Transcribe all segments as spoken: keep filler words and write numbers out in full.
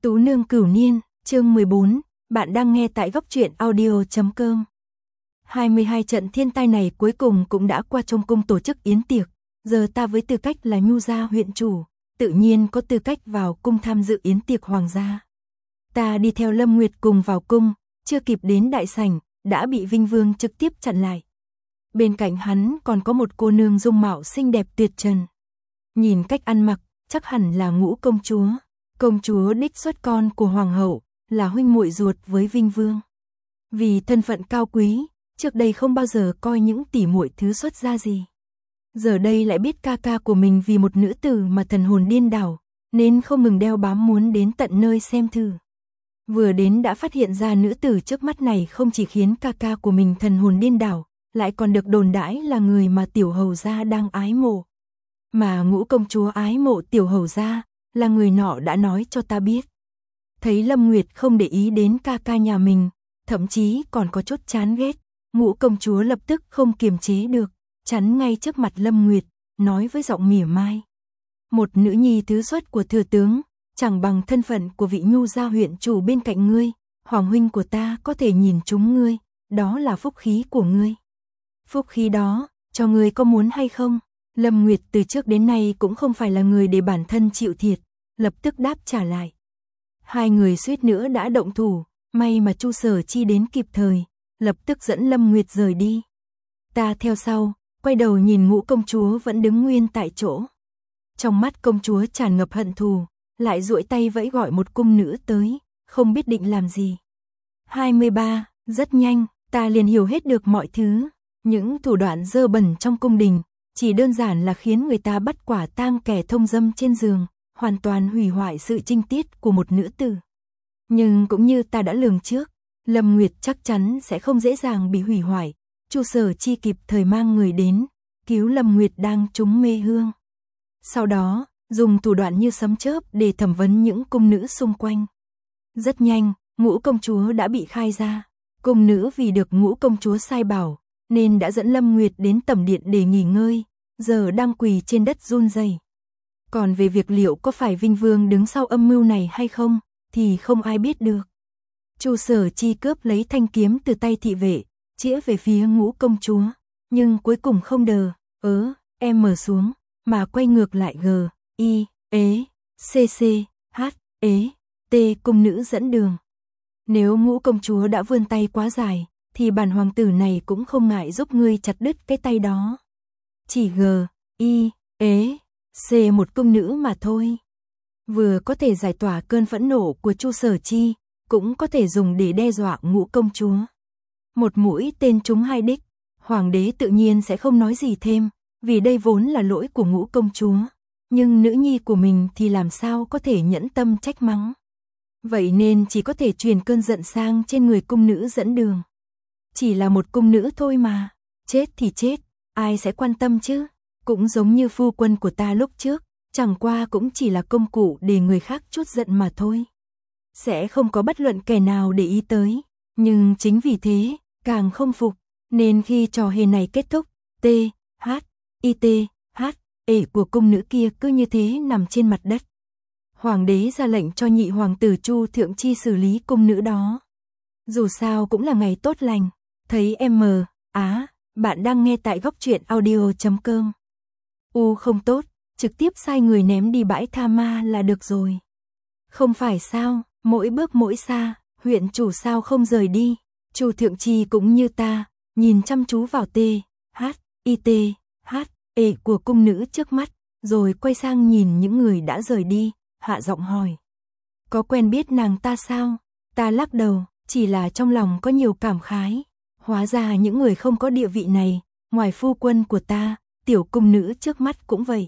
Tú nương cửu niên, chương mười bốn, bạn đang nghe tại góc truyện audio chấm com. hai mươi hai trận thiên tai này cuối cùng cũng đã qua trong cung tổ chức yến tiệc, giờ ta với tư cách là Nhu gia huyện chủ, tự nhiên có tư cách vào cung tham dự yến tiệc hoàng gia. Ta đi theo Lâm Nguyệt cùng vào cung, chưa kịp đến đại sảnh, đã bị Vinh Vương trực tiếp chặn lại. Bên cạnh hắn còn có một cô nương dung mạo xinh đẹp tuyệt trần. Nhìn cách ăn mặc, chắc hẳn là Ngũ công chúa. Công chúa đích xuất con của hoàng hậu, là huynh muội ruột với Vinh Vương. Vì thân phận cao quý, trước đây không bao giờ coi những tỷ muội thứ xuất gia gì. Giờ đây lại biết ca ca của mình vì một nữ tử mà thần hồn điên đảo, nên không ngừng đeo bám muốn đến tận nơi xem thử. Vừa đến đã phát hiện ra nữ tử trước mắt này không chỉ khiến ca ca của mình thần hồn điên đảo, lại còn được đồn đãi là người mà tiểu hầu gia đang ái mộ. Mà Ngũ công chúa ái mộ tiểu hầu gia, là người nọ đã nói cho ta biết. Thấy Lâm Nguyệt không để ý đến ca ca nhà mình, thậm chí còn có chút chán ghét, Ngũ công chúa lập tức không kiềm chế được, chắn ngay trước mặt Lâm Nguyệt, nói với giọng mỉa mai. Một nữ nhi thứ xuất của thừa tướng, chẳng bằng thân phận của vị Nhu gia huyện chủ bên cạnh ngươi, hoàng huynh của ta có thể nhìn trúng ngươi, đó là phúc khí của ngươi. Phúc khí đó, cho ngươi có muốn hay không? Lâm Nguyệt từ trước đến nay cũng không phải là người để bản thân chịu thiệt, lập tức đáp trả lại. Hai người suýt nữa đã động thủ, may mà Chu Sở Chi đến kịp thời, lập tức dẫn Lâm Nguyệt rời đi. Ta theo sau, quay đầu nhìn Ngũ công chúa vẫn đứng nguyên tại chỗ. Trong mắt công chúa tràn ngập hận thù, lại duỗi tay vẫy gọi một cung nữ tới, không biết định làm gì. hai mươi ba, rất nhanh, ta liền hiểu hết được mọi thứ, những thủ đoạn dơ bẩn trong cung đình, chỉ đơn giản là khiến người ta bắt quả tang kẻ thông dâm trên giường, hoàn toàn hủy hoại sự trinh tiết của một nữ tử. Nhưng cũng như ta đã lường trước, Lâm Nguyệt chắc chắn sẽ không dễ dàng bị hủy hoại. Chu Sở Chi kịp thời mang người đến, cứu Lâm Nguyệt đang trúng mê hương. Sau đó, dùng thủ đoạn như sấm chớp để thẩm vấn những cung nữ xung quanh. Rất nhanh, Ngũ công chúa đã bị khai ra. Cung nữ vì được Ngũ công chúa sai bảo, nên đã dẫn Lâm Nguyệt đến tẩm điện để nghỉ ngơi, giờ đang quỳ trên đất run rẩy. Còn về việc liệu có phải Vinh Vương đứng sau âm mưu này hay không, thì không ai biết được. Chu Sở Chi cướp lấy thanh kiếm từ tay thị vệ, chĩa về phía Ngũ công chúa, nhưng cuối cùng không đờ, ớ, em mở xuống, mà quay ngược lại g, i, ế, c, c, h, ế, t cung nữ dẫn đường. Nếu Ngũ công chúa đã vươn tay quá dài, thì bản hoàng tử này cũng không ngại giúp ngươi chặt đứt cái tay đó. Chỉ g, i, ế, c một cung nữ mà thôi. Vừa có thể giải tỏa cơn phẫn nộ của Chu Sở Chi, cũng có thể dùng để đe dọa Ngũ công chúa. Một mũi tên trúng hai đích, hoàng đế tự nhiên sẽ không nói gì thêm, vì đây vốn là lỗi của Ngũ công chúa, nhưng nữ nhi của mình thì làm sao có thể nhẫn tâm trách mắng. Vậy nên chỉ có thể truyền cơn giận sang trên người cung nữ dẫn đường. Chỉ là một cung nữ thôi mà, chết thì chết, ai sẽ quan tâm chứ? Cũng giống như phu quân của ta lúc trước, chẳng qua cũng chỉ là công cụ để người khác trút giận mà thôi. Sẽ không có bất luận kẻ nào để ý tới, nhưng chính vì thế, càng không phục, nên khi trò hề này kết thúc, T, H, I, T, H, ệ của cung nữ kia cứ như thế nằm trên mặt đất. Hoàng đế ra lệnh cho nhị hoàng tử Chu Thượng Chi xử lý cung nữ đó. Dù sao cũng là ngày tốt lành, thấy em á, bạn đang nghe tại góc truyện audio chấm com. U không tốt, trực tiếp sai người ném đi bãi tha ma là được rồi. Không phải sao, mỗi bước mỗi xa, huyện chủ sao không rời đi. Chu Thượng Chi cũng như ta, nhìn chăm chú vào T, H, I, T, H, ệ của cung nữ trước mắt, rồi quay sang nhìn những người đã rời đi, hạ giọng hỏi. Có quen biết nàng ta sao? Ta lắc đầu, chỉ là trong lòng có nhiều cảm khái. Hóa ra những người không có địa vị này, ngoài phu quân của ta, tiểu cung nữ trước mắt cũng vậy.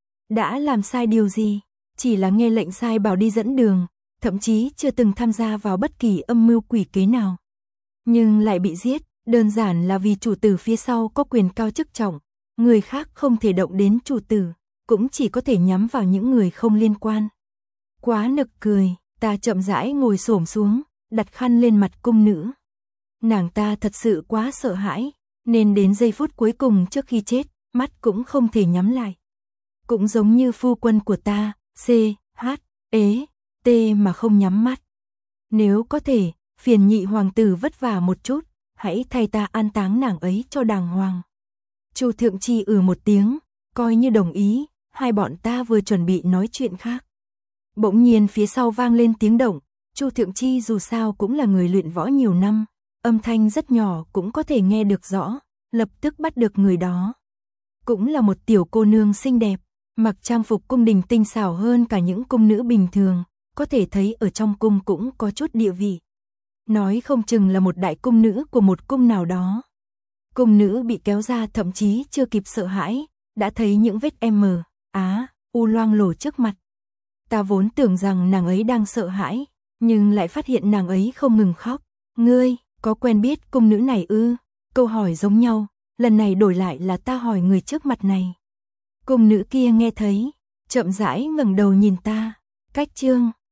Đã làm sai điều gì? Chỉ là nghe lệnh sai bảo đi dẫn đường, thậm chí chưa từng tham gia vào bất kỳ âm mưu quỷ kế nào. Nhưng lại bị giết, đơn giản là vì chủ tử phía sau có quyền cao chức trọng, người khác không thể động đến chủ tử, cũng chỉ có thể nhắm vào những người không liên quan. Quá nực cười, ta chậm rãi ngồi xổm xuống, đặt khăn lên mặt cung nữ. Nàng ta thật sự quá sợ hãi, nên đến giây phút cuối cùng trước khi chết, mắt cũng không thể nhắm lại. Cũng giống như phu quân của ta, C, H, ế, tê mà không nhắm mắt. Nếu có thể, phiền nhị hoàng tử vất vả một chút, hãy thay ta an táng nàng ấy cho đàng hoàng. Chu Thượng Chi ừ một tiếng, coi như đồng ý, hai bọn ta vừa chuẩn bị nói chuyện khác. Bỗng nhiên phía sau vang lên tiếng động, Chu Thượng Chi dù sao cũng là người luyện võ nhiều năm, âm thanh rất nhỏ cũng có thể nghe được rõ, lập tức bắt được người đó. Cũng là một tiểu cô nương xinh đẹp, mặc trang phục cung đình tinh xảo hơn cả những cung nữ bình thường, có thể thấy ở trong cung cũng có chút địa vị. Nói không chừng là một đại cung nữ của một cung nào đó. Cung nữ bị kéo ra thậm chí chưa kịp sợ hãi, đã thấy những vết M, á, u loang lổ trước mặt. Ta vốn tưởng rằng nàng ấy đang sợ hãi, nhưng lại phát hiện nàng ấy không ngừng khóc. Ngươi, có quen biết cung nữ này ư? Câu hỏi giống nhau, lần này đổi lại là ta hỏi người trước mặt này. Cung nữ kia nghe thấy, chậm rãi ngẩng đầu nhìn ta, cách chương